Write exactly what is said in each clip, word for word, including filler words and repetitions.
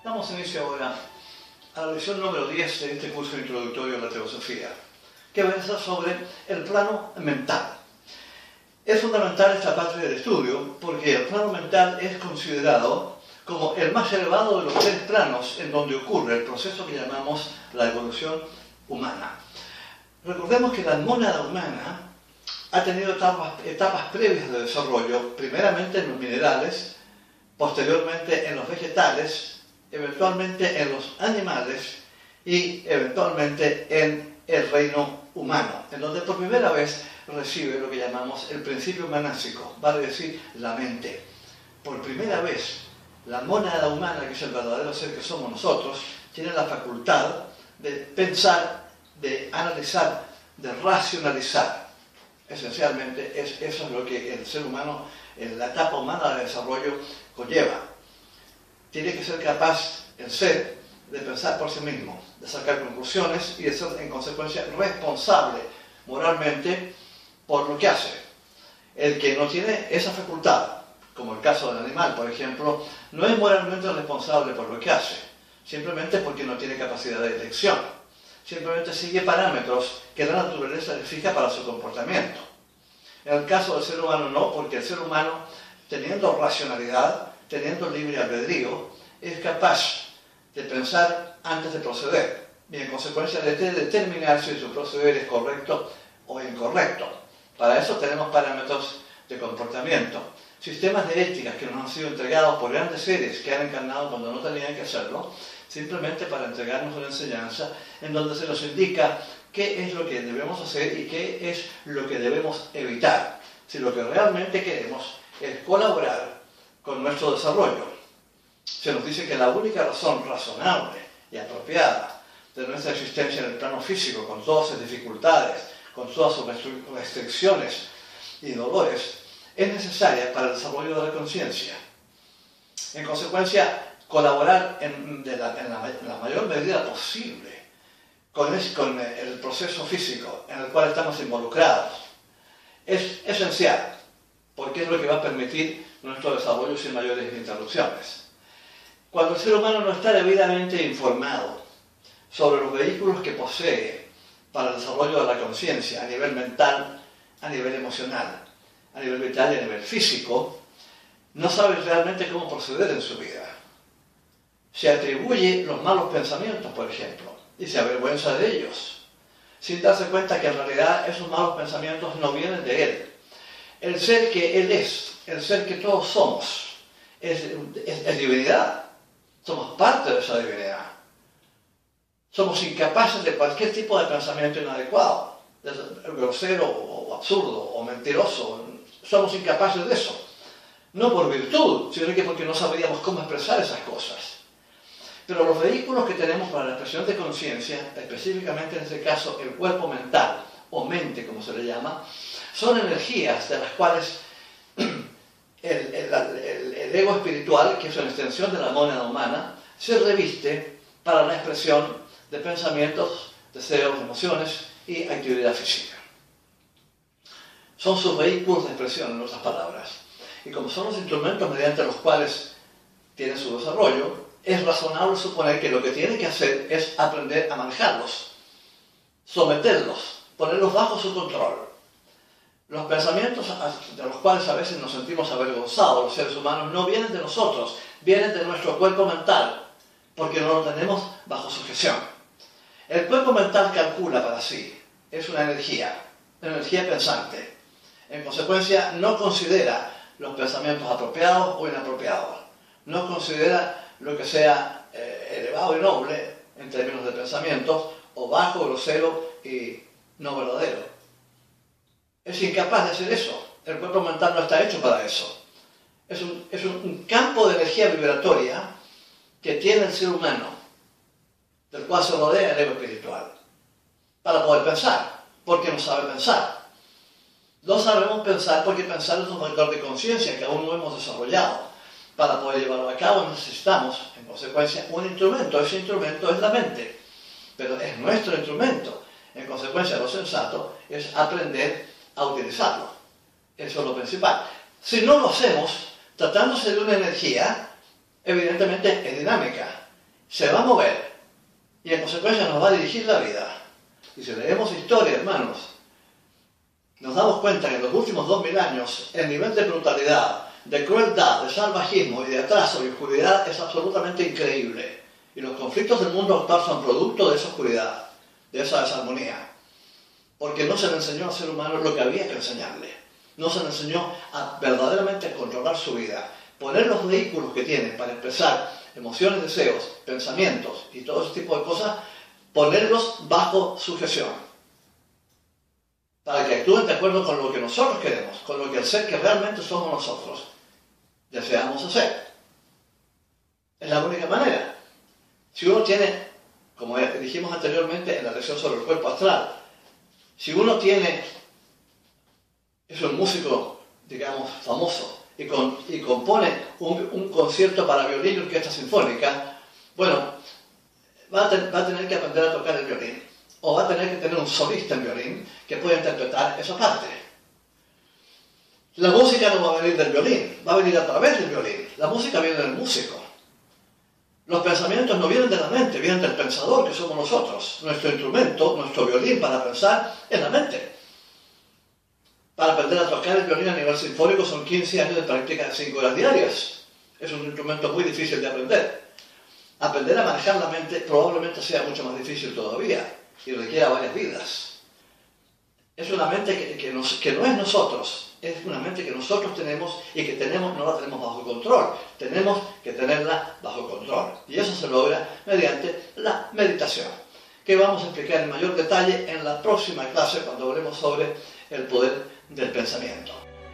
Damos inicio ahora a la lección número diez de este curso introductorio a la teosofía, que versa sobre el plano mental. Es fundamental esta parte del estudio porque el plano mental es considerado como el más elevado de los tres planos en donde ocurre el proceso que llamamos la evolución humana. Recordemos que la mónada humana ha tenido etapas, etapas previas de desarrollo, primeramente en los minerales, posteriormente en los vegetales, eventualmente en los animales y eventualmente en el reino humano, en donde por primera vez recibe lo que llamamos el principio manásico, vale decir, la mente. Por primera vez, la mónada humana, que es el verdadero ser que somos nosotros, tiene la facultad de pensar, de analizar, de racionalizar. Esencialmente, es, eso es lo que el ser humano, en la etapa humana de desarrollo, conlleva. Tiene que ser capaz, el ser, de pensar por sí mismo, de sacar conclusiones y de ser, en consecuencia, responsable moralmente por lo que hace. El que no tiene esa facultad, como el caso del animal, por ejemplo, no es moralmente responsable por lo que hace, simplemente porque no tiene capacidad de elección. Simplemente sigue parámetros que la naturaleza le fija para su comportamiento. En el caso del ser humano no, porque el ser humano, teniendo racionalidad, teniendo libre albedrío, es capaz de pensar antes de proceder y en consecuencia de determinar si su proceder es correcto o incorrecto. Para eso tenemos parámetros de comportamiento, sistemas de ética que nos han sido entregados por grandes seres que han encarnado cuando no tenían que hacerlo, simplemente para entregarnos una enseñanza en donde se nos indica qué es lo que debemos hacer y qué es lo que debemos evitar, si lo que realmente queremos es colaborar con nuestro desarrollo. Se nos dice que la única razón razonable y apropiada de nuestra existencia en el plano físico, con todas sus dificultades, con todas sus restricciones y dolores, es necesaria para el desarrollo de la conciencia. En consecuencia, colaborar en, de la, en, la, en la mayor medida posible con, es, con el proceso físico en el cual estamos involucrados es esencial, porque es lo que va a permitir nuestro desarrollo sin mayores interrupciones. Cuando el ser humano no está debidamente informado sobre los vehículos que posee para el desarrollo de la conciencia a nivel mental, a nivel emocional, a nivel vital y a nivel físico, no sabe realmente cómo proceder en su vida. Se atribuye los malos pensamientos, por ejemplo, y se avergüenza de ellos, sin darse cuenta que en realidad esos malos pensamientos no vienen de él. El ser que él es, el ser que todos somos, es, es, es divinidad. Somos parte de esa divinidad. Somos incapaces de cualquier tipo de pensamiento inadecuado, grosero o absurdo o mentiroso. Somos incapaces de eso. No por virtud, sino que porque no sabríamos cómo expresar esas cosas. Pero los vehículos que tenemos para la expresión de conciencia, específicamente en este caso el cuerpo mental, o mente como se le llama, son energías de las cuales el, el, el, el ego espiritual, que es una extensión de la mónada humana, se reviste para la expresión de pensamientos, deseos, emociones y actividad física. Son sus vehículos de expresión, en otras palabras. Y como son los instrumentos mediante los cuales tienen su desarrollo, es razonable suponer que lo que tiene que hacer es aprender a manejarlos, someterlos, ponerlos bajo su control. Los pensamientos de los cuales a veces nos sentimos avergonzados, los seres humanos, no vienen de nosotros, vienen de nuestro cuerpo mental, porque no lo tenemos bajo sujeción. El cuerpo mental calcula para sí, es una energía, una energía pensante. En consecuencia, no considera los pensamientos apropiados o inapropiados. No considera lo que sea eh, elevado y noble en términos de pensamientos, o bajo, grosero y no verdadero. Es incapaz de hacer eso. El cuerpo mental no está hecho para eso. Es un, es un, un campo de energía vibratoria que tiene el ser humano, del cual se rodea el ego espiritual, para poder pensar, porque no sabe pensar. No sabemos pensar porque pensar es un factor de conciencia que aún no hemos desarrollado. Para poder llevarlo a cabo necesitamos, en consecuencia, un instrumento. Ese instrumento es la mente, pero es nuestro instrumento. En consecuencia, lo sensato es aprender a utilizarlo. Eso es lo principal. Si no lo hacemos, tratándose de una energía, evidentemente es dinámica. se va a mover y en consecuencia nos va a dirigir la vida. Y si leemos historia, hermanos, nos damos cuenta que en los últimos dos mil años el nivel de brutalidad, de crueldad, de salvajismo y de atraso y oscuridad es absolutamente increíble. Y los conflictos del mundo actual son producto de esa oscuridad, de esa desarmonía. Porque no se le enseñó al ser humano lo que había que enseñarle. No se le enseñó a verdaderamente controlar su vida. Poner los vehículos que tiene para expresar emociones, deseos, pensamientos y todo ese tipo de cosas, ponerlos bajo sujeción. Para que actúen de acuerdo con lo que nosotros queremos, con lo que el ser que realmente somos nosotros deseamos hacer. Es la única manera. Si uno tiene, como dijimos anteriormente en la lección sobre el cuerpo astral, si uno tiene, es un músico, digamos, famoso, y, con, y compone un, un concierto para violín y orquesta sinfónica, bueno, va a, ten, va a tener que aprender a tocar el violín, o va a tener que tener un solista en violín que pueda interpretar esa parte. La música no va a venir del violín, va a venir a través del violín. La música viene del músico. Los pensamientos no vienen de la mente, vienen del pensador, que somos nosotros. Nuestro instrumento, nuestro violín para pensar, es la mente. Para aprender a tocar el violín a nivel sinfónico son quince años de práctica de cinco horas diarias. Es un instrumento muy difícil de aprender. Aprender a manejar la mente probablemente sea mucho más difícil todavía y requiera varias vidas. Es una mente que, que, nos, que no es nosotros, es una mente que nosotros tenemos y que tenemos, no la tenemos bajo control. Tenemos que tenerla bajo control. Y eso se logra mediante la meditación, que vamos a explicar en mayor detalle en la próxima clase cuando hablemos sobre el poder del pensamiento.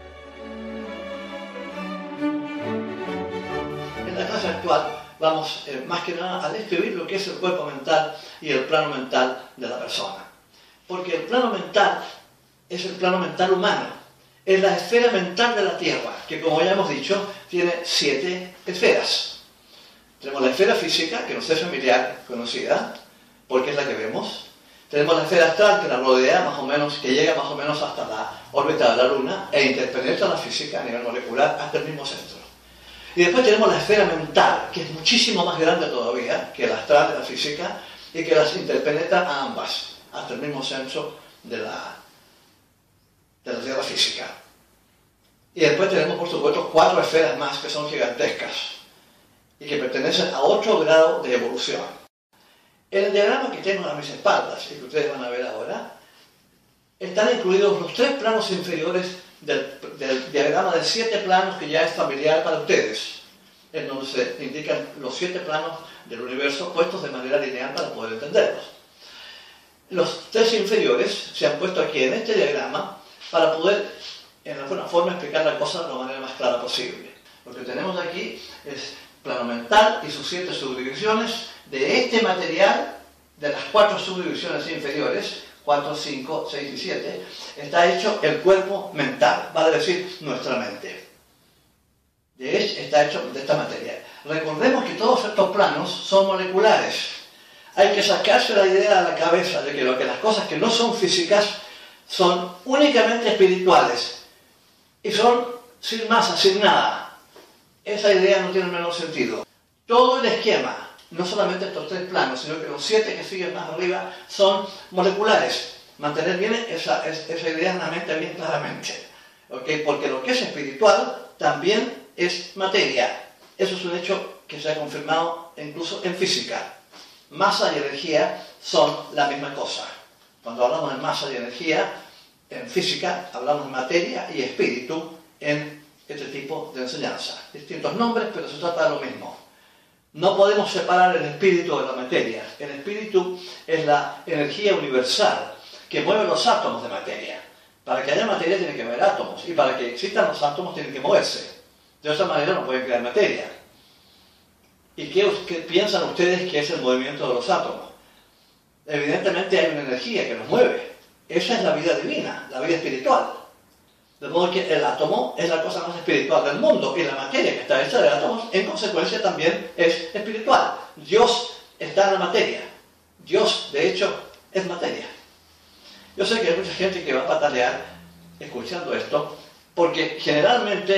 En la clase actual vamos eh, más que nada a describir lo que es el cuerpo mental y el plano mental de la persona. Porque el plano mental es el plano mental humano, es la esfera mental de la Tierra, que como ya hemos dicho, tiene siete esferas. Tenemos la esfera física, que nos es familiar, conocida, porque es la que vemos. Tenemos la esfera astral, que la rodea más o menos, que llega más o menos hasta la órbita de la Luna, e interpenetra la física a nivel molecular hasta el mismo centro. Y después tenemos la esfera mental, que es muchísimo más grande todavía que la astral de la física, y que las interpenetra a ambas, hasta el mismo centro de la, de la Tierra física. Y después tenemos, por supuesto, cuatro esferas más que son gigantescas y que pertenecen a otro grado de evolución. En el diagrama que tengo a mis espaldas y que ustedes van a ver ahora, están incluidos los tres planos inferiores del, del diagrama de siete planos que ya es familiar para ustedes, en donde se indican los siete planos del universo puestos de manera lineal para poder entenderlos. Los tres inferiores se han puesto aquí en este diagrama para poder, en alguna forma, explicar la cosa de la manera más clara posible. Lo que tenemos aquí es plano mental y sus siete subdivisiones. De este material, de las cuatro subdivisiones inferiores, cuatro, cinco, seis y siete, está hecho el cuerpo mental, vale decir, nuestra mente. De hecho, está hecho de esta materia. Recordemos que todos estos planos son moleculares. Hay que sacarse la idea de la cabeza de que, lo que las cosas que no son físicas son únicamente espirituales y son sin masa, sin nada. Esa idea no tiene el menor sentido. Todo el esquema, no solamente estos tres planos, sino que los siete que siguen más arriba son moleculares. Mantener bien esa, esa idea en la mente bien claramente. ¿Okay? Porque lo que es espiritual también es materia. Eso es un hecho que se ha confirmado incluso en física. Masa y energía son la misma cosa. Cuando hablamos de masa y energía, en física hablamos de materia y espíritu en este tipo de enseñanza. Distintos nombres, pero se trata de lo mismo. No podemos separar el espíritu de la materia. El espíritu es la energía universal que mueve los átomos de materia. Para que haya materia tiene que haber átomos, y para que existan los átomos tienen que moverse. De esa manera no pueden crear materia. ¿Y qué, qué piensan ustedes que es el movimiento de los átomos? Evidentemente hay una energía que nos mueve. Esa es la vida divina, la vida espiritual. De modo que el átomo es la cosa más espiritual del mundo, y la materia que está hecha de átomos, en consecuencia, también es espiritual. Dios está en la materia. Dios, de hecho, es materia. Yo sé que hay mucha gente que va a patalear escuchando esto, porque generalmente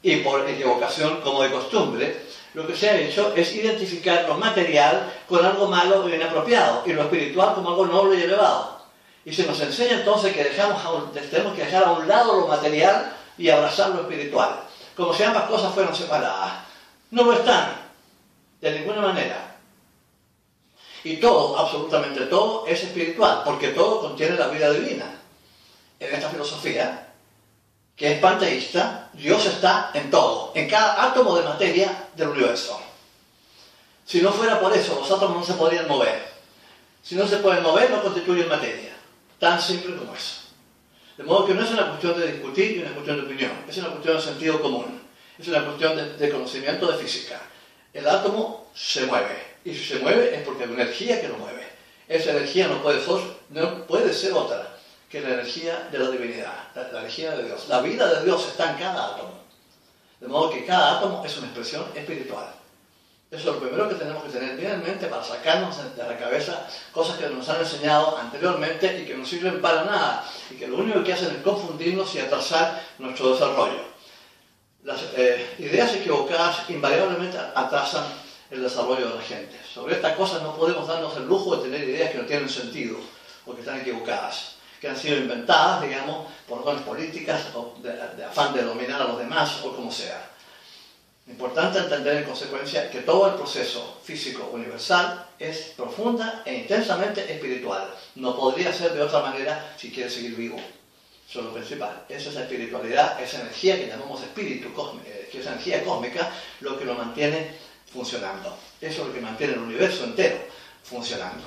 y por equivocación como de costumbre, lo que se ha hecho es identificar lo material con algo malo e inapropiado y lo espiritual como algo noble y elevado. Y se nos enseña entonces que dejamos a un, tenemos que dejar a un lado lo material y abrazar lo espiritual, como si ambas cosas fueran separadas. No lo están, de ninguna manera. Y todo, absolutamente todo, es espiritual, porque todo contiene la vida divina. En esta filosofía, que es panteísta, Dios está en todo, en cada átomo de materia del universo. Si no fuera por eso, los átomos no se podrían mover. Si no se pueden mover, no constituyen materia. Tan simple como eso. De modo que no es una cuestión de discutir y una cuestión de opinión, es una cuestión de sentido común, es una cuestión de, de conocimiento de física. El átomo se mueve, y si se mueve es porque hay una energía que lo mueve. Esa energía no puede ser, no puede ser otra que la energía de la divinidad, la, la energía de Dios. La vida de Dios está en cada átomo. De modo que cada átomo es una expresión espiritual. Eso es lo primero que tenemos que tener bien en mente para sacarnos de la cabeza cosas que nos han enseñado anteriormente y que no sirven para nada, y que lo único que hacen es confundirnos y atrasar nuestro desarrollo. Las eh, ideas equivocadas invariablemente atrasan el desarrollo de la gente. Sobre estas cosas no podemos darnos el lujo de tener ideas que no tienen sentido o que están equivocadas, que han sido inventadas, digamos, por razones políticas o de, de afán de dominar a los demás o como sea. Importante entender en consecuencia que todo el proceso físico universal es profunda e intensamente espiritual. No podría ser de otra manera si quiere seguir vivo. Eso es lo principal. Esa es la espiritualidad, esa energía que llamamos espíritu, que es energía cósmica, lo que lo mantiene funcionando. Eso es lo que mantiene el universo entero funcionando.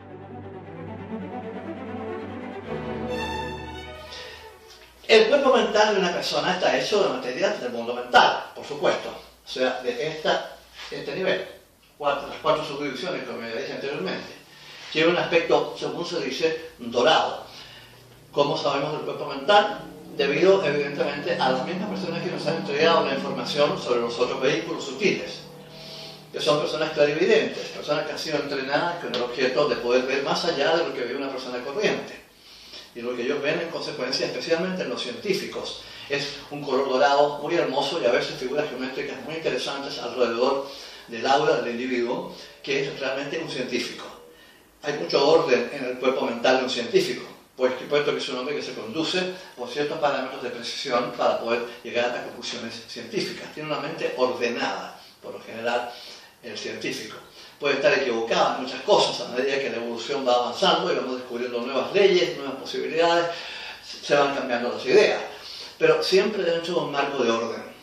El cuerpo mental de una persona está hecho de materia del mundo mental, por supuesto. O sea, de esta, este nivel. Cuatro, las cuatro subdivisiones, como ya dije anteriormente. Tiene un aspecto, según se dice, dorado. ¿Cómo sabemos del cuerpo mental? Debido, evidentemente, a las mismas personas que nos han entregado la información sobre los otros vehículos sutiles, que son personas clarividentes, personas que han sido entrenadas con el objeto de poder ver más allá de lo que ve una persona corriente. Y lo que ellos ven en consecuencia, especialmente en los científicos, es un color dorado muy hermoso y a veces figuras geométricas muy interesantes alrededor del aura del individuo, que es realmente un científico. Hay mucho orden en el cuerpo mental de un científico, pues puesto que es un hombre que se conduce por ciertos parámetros de precisión para poder llegar a conclusiones científicas. Tiene una mente ordenada, por lo general, el científico. Puede estar equivocado en muchas cosas a medida que la evolución va avanzando y vamos descubriendo nuevas leyes, nuevas posibilidades, se van cambiando las ideas, pero siempre dentro de un marco de orden.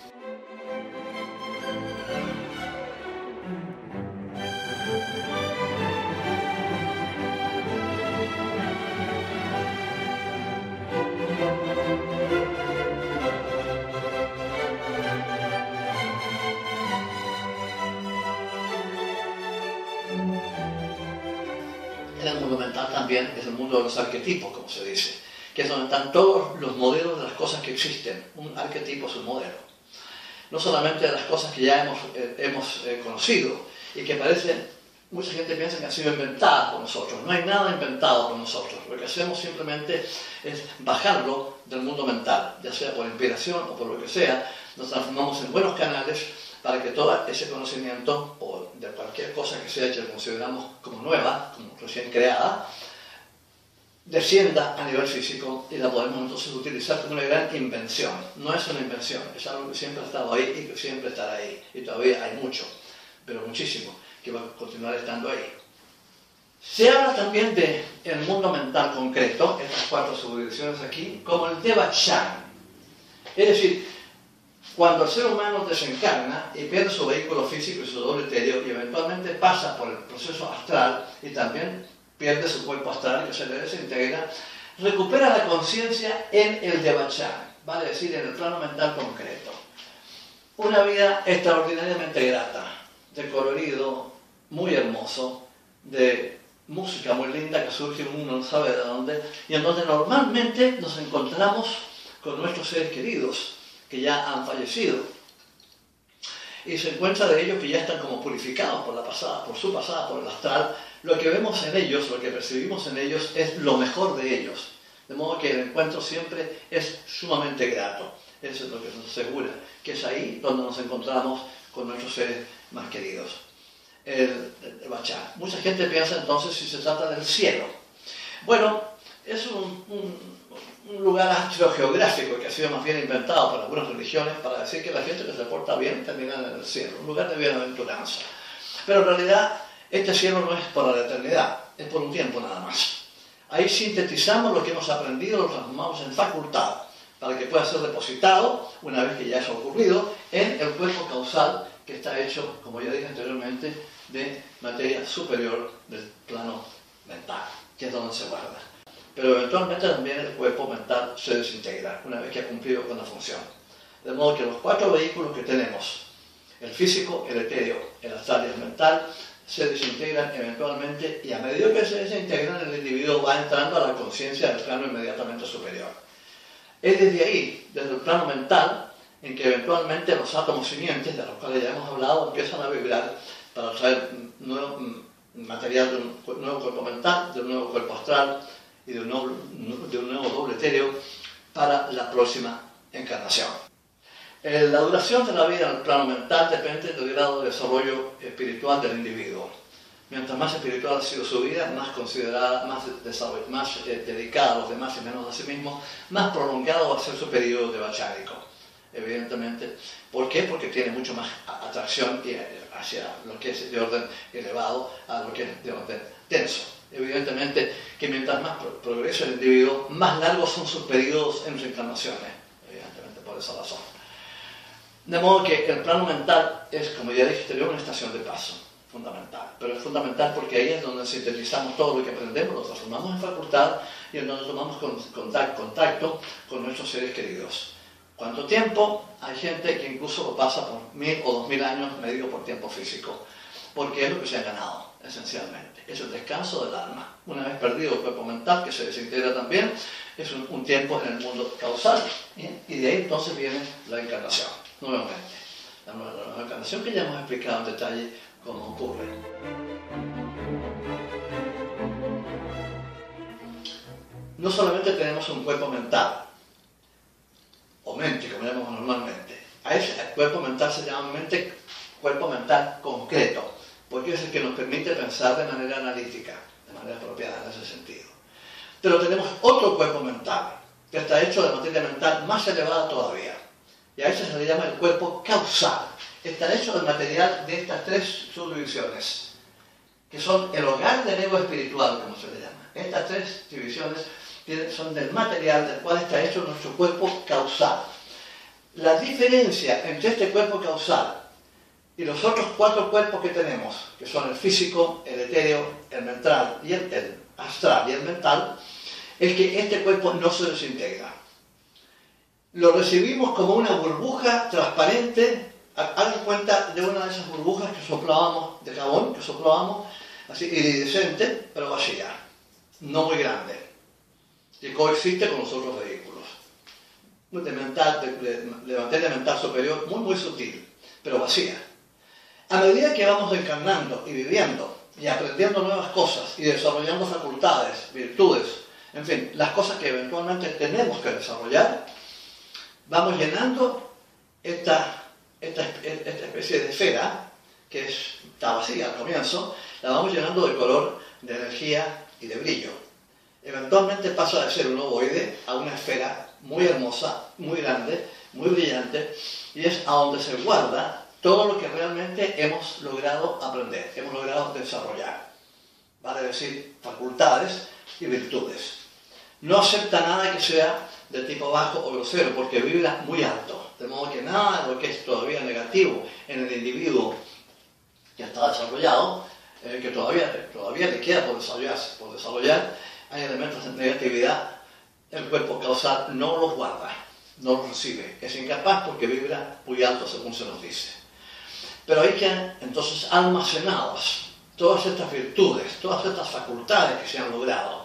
También es el mundo de los arquetipos, como se dice, que es donde están todos los modelos de las cosas que existen. Un arquetipo es un modelo. No solamente de las cosas que ya hemos, eh, hemos eh, conocido y que parecen, mucha gente piensa que han sido inventadas por nosotros. No hay nada inventado por nosotros. Lo que hacemos simplemente es bajarlo del mundo mental, ya sea por inspiración o por lo que sea. Nos transformamos en buenos canales para que todo ese conocimiento, o de cualquier cosa que sea que consideramos como nueva, como recién creada, descienda a nivel físico y la podemos entonces utilizar como una gran invención. No es una invención, es algo que siempre ha estado ahí y que siempre estará ahí. Y todavía hay mucho, pero muchísimo, que va a continuar estando ahí. Se habla también del mundo mental concreto, estas cuatro subdivisiones aquí, como el Devachan. Es decir, cuando el ser humano desencarna y pierde su vehículo físico y su doble etéreo y eventualmente pasa por el proceso astral y también pierde su cuerpo astral que se le desintegra, recupera la conciencia en el Devachan, vale decir, en el plano mental concreto. Una vida extraordinariamente grata, de colorido muy hermoso, de música muy linda que surge uno no sabe de dónde, y en donde normalmente nos encontramos con nuestros seres queridos que ya han fallecido, y se encuentra de ellos que ya están como purificados por la pasada, por su pasada, por el astral. Lo que vemos en ellos, lo que percibimos en ellos es lo mejor de ellos, de modo que el encuentro siempre es sumamente grato. Eso es lo que nos asegura, que es ahí donde nos encontramos con nuestros seres más queridos. El, el Bachá. Mucha gente piensa entonces si se trata del cielo. Bueno, es un, un, un lugar astrogeográfico que ha sido más bien inventado por algunas religiones para decir que la gente que se porta bien termina en el cielo, un lugar de bienaventuranza. Pero en realidad este cielo no es por la eternidad, es por un tiempo nada más. Ahí sintetizamos lo que hemos aprendido, lo transformamos en facultad, para que pueda ser depositado, una vez que ya eso ha ocurrido, en el cuerpo causal que está hecho, como ya dije anteriormente, de materia superior del plano mental, que es donde se guarda. Pero eventualmente también el cuerpo mental se desintegra, una vez que ha cumplido con la función. De modo que los cuatro vehículos que tenemos, el físico, el etéreo, el astral y el mental, se desintegran eventualmente, y a medida que se desintegran, el individuo va entrando a la conciencia del plano inmediatamente superior. Es desde ahí, desde el plano mental, en que eventualmente los átomos simientes, de los cuales ya hemos hablado, empiezan a vibrar para traer nuevo material de un nuevo cuerpo mental, de un nuevo cuerpo astral y de un nuevo, de un nuevo doble etéreo para la próxima encarnación. Eh, la duración de la vida en el plano mental depende del grado de desarrollo espiritual del individuo. Mientras más espiritual ha sido su vida, más considerada, más, más eh, dedicada a los demás y menos a sí mismo, más prolongado va a ser su periodo de bachárico, evidentemente. ¿Por qué? Porque tiene mucho más atracción hacia lo que es de orden elevado a lo que es de orden denso. Evidentemente que mientras más progresa el individuo, más largos son sus periodos en reencarnaciones, evidentemente por esa razón. De modo que el plano mental es, como ya dije, una estación de paso fundamental, pero es fundamental porque ahí es donde sintetizamos todo lo que aprendemos, lo transformamos en facultad y en donde tomamos contacto, contacto con nuestros seres queridos. ¿Cuánto tiempo? Hay gente que incluso lo pasa por mil o dos mil años medido por tiempo físico, porque es lo que se ha ganado, esencialmente. Es el descanso del alma. Una vez perdido el cuerpo mental, que se desintegra también, es un, un tiempo en el mundo causal, ¿bien? Y de ahí entonces viene la encarnación, nuevamente. La nueva, la nueva encarnación que ya hemos explicado en detalle cómo ocurre. No solamente tenemos un cuerpo mental, o mente, como llamamos normalmente. A ese cuerpo mental se llama mente, cuerpo mental concreto, porque es el que nos permite pensar de manera analítica, de manera apropiada en ese sentido. Pero tenemos otro cuerpo mental, que está hecho de materia mental más elevada todavía, y a ese se le llama el cuerpo causal. Está hecho del material de estas tres subdivisiones, que son el hogar del ego espiritual, como se le llama. Estas tres divisiones son del material del cual está hecho nuestro cuerpo causal. La diferencia entre este cuerpo causal y los otros cuatro cuerpos que tenemos, que son el físico, el etéreo, el mental y el, el astral y el mental, es que este cuerpo no se desintegra. Lo recibimos como una burbuja transparente. Hagan cuenta de una de esas burbujas que soplábamos, de jabón, que soplábamos, así iridescente, pero vacía, no muy grande, que coexiste con los otros vehículos. De, mental, de, de, de materia mental superior, muy muy sutil, pero vacía. A medida que vamos encarnando y viviendo, y aprendiendo nuevas cosas, y desarrollando facultades, virtudes, en fin, las cosas que eventualmente tenemos que desarrollar, vamos llenando esta... Esta, esta especie de esfera, que es, está vacía al comienzo, la vamos llenando de color, de energía y de brillo. Eventualmente pasa de ser un ovoide a una esfera muy hermosa, muy grande, muy brillante, y es a donde se guarda todo lo que realmente hemos logrado aprender, hemos logrado desarrollar. Vale decir, facultades y virtudes. No acepta nada que sea de tipo bajo o grosero, porque vibra muy alto. De modo que nada de lo que es todavía negativo en el individuo que está desarrollado, eh, que todavía, todavía le queda por desarrollar, por desarrollar, hay elementos de negatividad, el cuerpo causal no los guarda, no los recibe. Es incapaz porque vibra muy alto, según se nos dice. Pero hay que, entonces, almacenadas todas estas virtudes, todas estas facultades que se han logrado.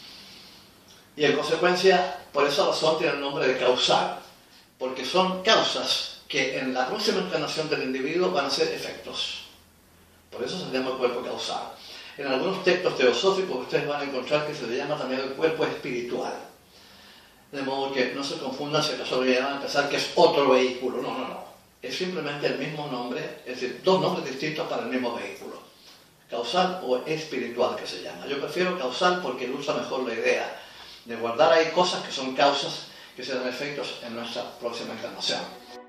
Y en consecuencia, por esa razón tiene el nombre de causal, porque son causas que en la próxima encarnación del individuo van a ser efectos. Por eso se llama el cuerpo causal. En algunos textos teosóficos ustedes van a encontrar que se le llama también el cuerpo espiritual. De modo que no se confundan si acaso llegan a pensar que es otro vehículo. No, no, no. Es simplemente el mismo nombre, es decir, dos nombres distintos para el mismo vehículo. Causal o espiritual, que se llama. Yo prefiero causal porque ilustra mejor la idea de guardar ahí cosas que son causas que se dan efectos en nuestra próxima encarnación.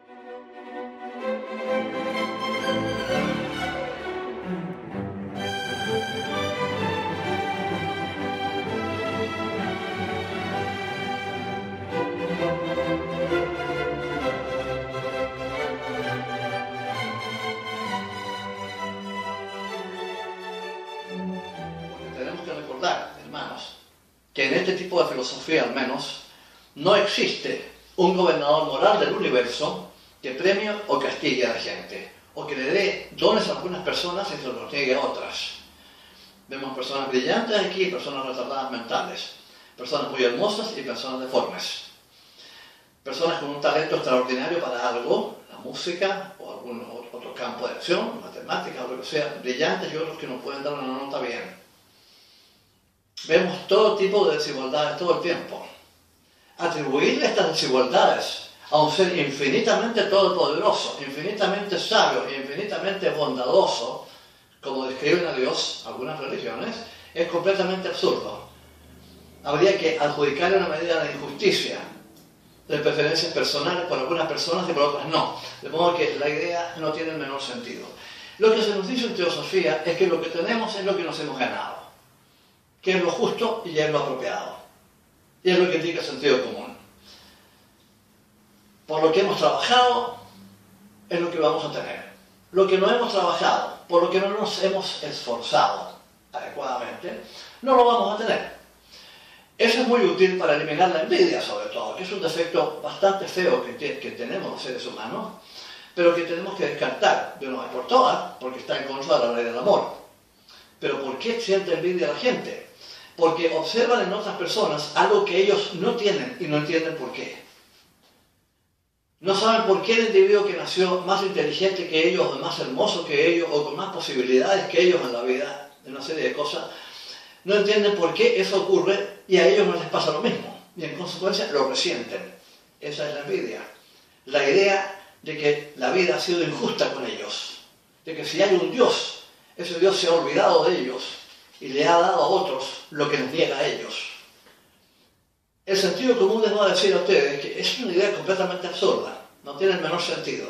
Tenemos que recordar, hermanos, que en este tipo de filosofía al menos no existe un gobernador moral del universo que premie o castigue a la gente, o que le dé dones a algunas personas y se los niegue a otras. Vemos personas brillantes aquí, personas retardadas mentales, personas muy hermosas y personas deformes, personas con un talento extraordinario para algo, la música o algún otro campo de acción, matemáticas o lo que sea, brillantes y otros que no pueden dar una nota bien. Vemos todo tipo de desigualdades todo el tiempo. Atribuirle estas desigualdades a un ser infinitamente todopoderoso, infinitamente sabio e infinitamente bondadoso, como describen a Dios algunas religiones, es completamente absurdo. Habría que adjudicarle una medida de injusticia, de preferencias personales por algunas personas y por otras no. De modo que la idea no tiene el menor sentido. Lo que se nos dice en teosofía es que lo que tenemos es lo que nos hemos ganado, que es lo justo y es lo apropiado, y es lo que indica sentido común. Por lo que hemos trabajado es lo que vamos a tener. Lo que no hemos trabajado, por lo que no nos hemos esforzado adecuadamente, no lo vamos a tener. Eso es muy útil para eliminar la envidia, sobre todo, que es un defecto bastante feo que, que tenemos los seres humanos, pero que tenemos que descartar de una vez por todas, porque está en contra de la ley del amor. Pero ¿por qué siente envidia la gente? Porque observan en otras personas algo que ellos no tienen y no entienden por qué. No saben por qué el individuo que nació más inteligente que ellos, o más hermoso que ellos, o con más posibilidades que ellos en la vida, en una serie de cosas, no entienden por qué eso ocurre y a ellos no les pasa lo mismo. Y en consecuencia lo resienten. Esa es la envidia. La idea de que la vida ha sido injusta con ellos. De que si hay un Dios, ese Dios se ha olvidado de ellos y le ha dado a otros lo que les niega a ellos. El sentido común les va a decir a ustedes que es una idea completamente absurda, no tiene el menor sentido.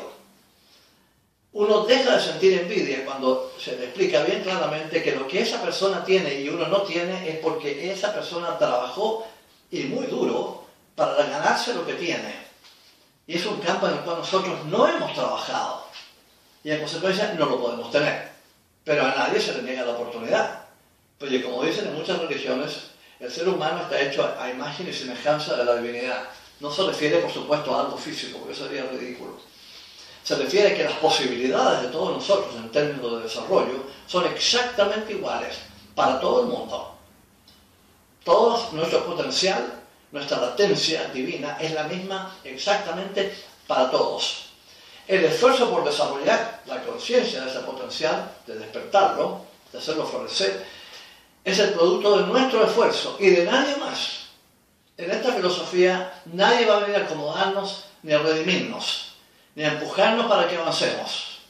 Uno deja de sentir envidia cuando se le explica bien claramente que lo que esa persona tiene y uno no tiene es porque esa persona trabajó y muy duro para ganarse lo que tiene. Y es un campo en el cual nosotros no hemos trabajado y en consecuencia no lo podemos tener. Pero a nadie se le niega la oportunidad. Pues como dicen en muchas religiones, el ser humano está hecho a imagen y semejanza de la divinidad. No se refiere, por supuesto, a algo físico, porque eso sería ridículo. Se refiere a que las posibilidades de todos nosotros en términos de desarrollo son exactamente iguales para todo el mundo. Todo nuestro potencial, nuestra latencia divina es la misma exactamente para todos. El esfuerzo por desarrollar la conciencia de ese potencial, de despertarlo, de hacerlo florecer, es el producto de nuestro esfuerzo y de nadie más. En esta filosofía nadie va a venir a acomodarnos ni a redimirnos, ni a empujarnos para que avancemos.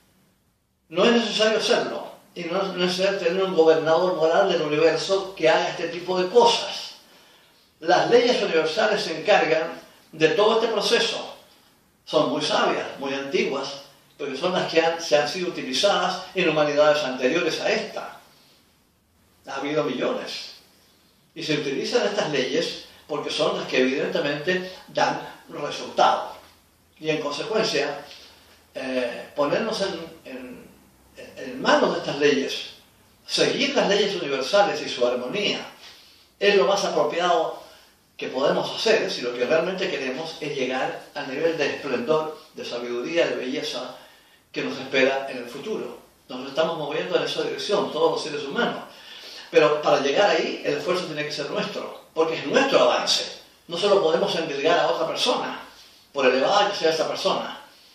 No es necesario hacerlo, y no es necesario tener un gobernador moral del universo que haga este tipo de cosas. Las leyes universales se encargan de todo este proceso. Son muy sabias, muy antiguas, porque son las que han, se han sido utilizadas en humanidades anteriores a esta. Ha habido millones. Y se utilizan estas leyes porque son las que evidentemente dan resultado. Y en consecuencia, eh, ponernos en, en, en manos de estas leyes, seguir las leyes universales y su armonía, es lo más apropiado que podemos hacer si lo que realmente queremos es llegar al nivel de esplendor, de sabiduría, de belleza que nos espera en el futuro. Nos estamos moviendo en esa dirección, todos los seres humanos. Pero para llegar ahí, el esfuerzo tiene que ser nuestro, porque es nuestro avance. No se lo podemos endilgar a otra persona, por elevada que sea esa persona.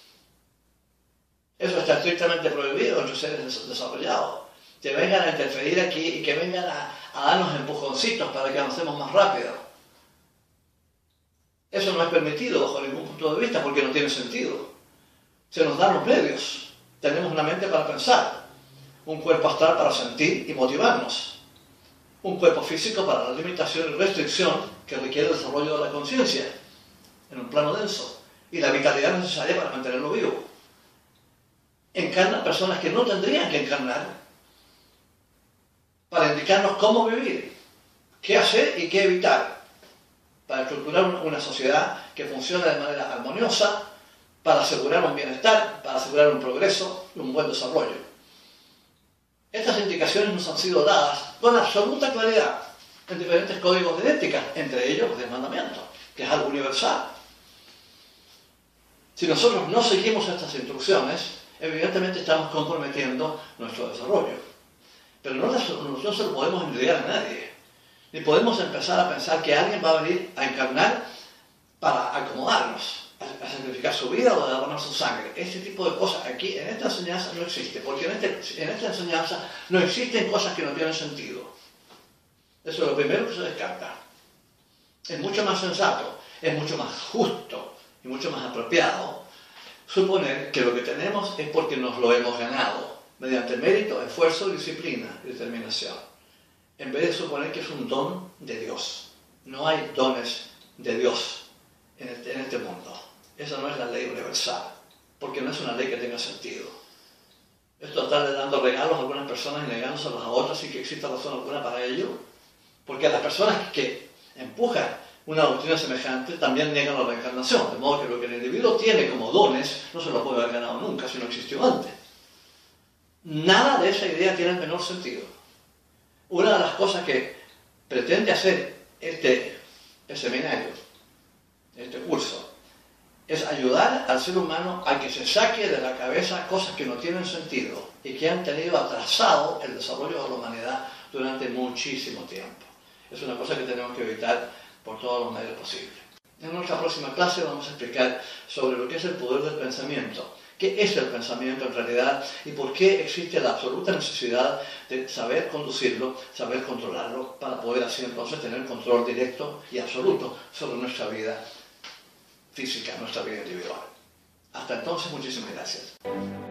Eso está estrictamente prohibido entre seres desarrollados. Que vengan a interferir aquí y que vengan a, a darnos empujoncitos para que avancemos más rápido. Eso no es permitido bajo ningún punto de vista porque no tiene sentido. Se nos dan los medios. Tenemos una mente para pensar, un cuerpo astral para sentir y motivarnos, un cuerpo físico para la limitación y restricción que requiere el desarrollo de la conciencia en un plano denso y la vitalidad necesaria para mantenerlo vivo. Encarnan personas que no tendrían que encarnar para indicarnos cómo vivir, qué hacer y qué evitar, para estructurar una sociedad que funcione de manera armoniosa, para asegurar un bienestar, para asegurar un progreso y un buen desarrollo. Estas indicaciones nos han sido dadas con absoluta claridad en diferentes códigos de ética, entre ellos los diez mandamientos, que es algo universal. Si nosotros no seguimos estas instrucciones, evidentemente estamos comprometiendo nuestro desarrollo. Pero no, no se lo podemos entregar a nadie. Ni podemos empezar a pensar que alguien va a venir a encarnar para acomodarnos, a, a sacrificar su vida o a derramar su sangre. Este tipo de cosas aquí en esta enseñanza no existe, porque en, este, en esta enseñanza no existen cosas que no tienen sentido. Eso es lo primero que se descarta. Es mucho más sensato, es mucho más justo y mucho más apropiado suponer que lo que tenemos es porque nos lo hemos ganado, mediante mérito, esfuerzo, disciplina y determinación, en vez de suponer que es un don de Dios. No hay dones de Dios en este, en este mundo. Esa no es la ley universal, porque no es una ley que tenga sentido. Es tratar de dando regalos a algunas personas y negándoselos a otras sin que exista razón alguna para ello, porque a las personas que empujan una doctrina semejante también niegan la reencarnación, de modo que lo que el individuo tiene como dones no se lo puede haber ganado nunca si no existió antes. Nada de esa idea tiene el menor sentido. Una de las cosas que pretende hacer este, este seminario, este curso, es ayudar al ser humano a que se saque de la cabeza cosas que no tienen sentido y que han tenido atrasado el desarrollo de la humanidad durante muchísimo tiempo. Es una cosa que tenemos que evitar por todos los medios posibles. En nuestra próxima clase vamos a explicar sobre lo que es el poder del pensamiento, qué es el pensamiento en realidad y por qué existe la absoluta necesidad de saber conducirlo, saber controlarlo, para poder así entonces tener control directo y absoluto sobre nuestra vida física, nuestra vida individual. Hasta entonces, muchísimas gracias.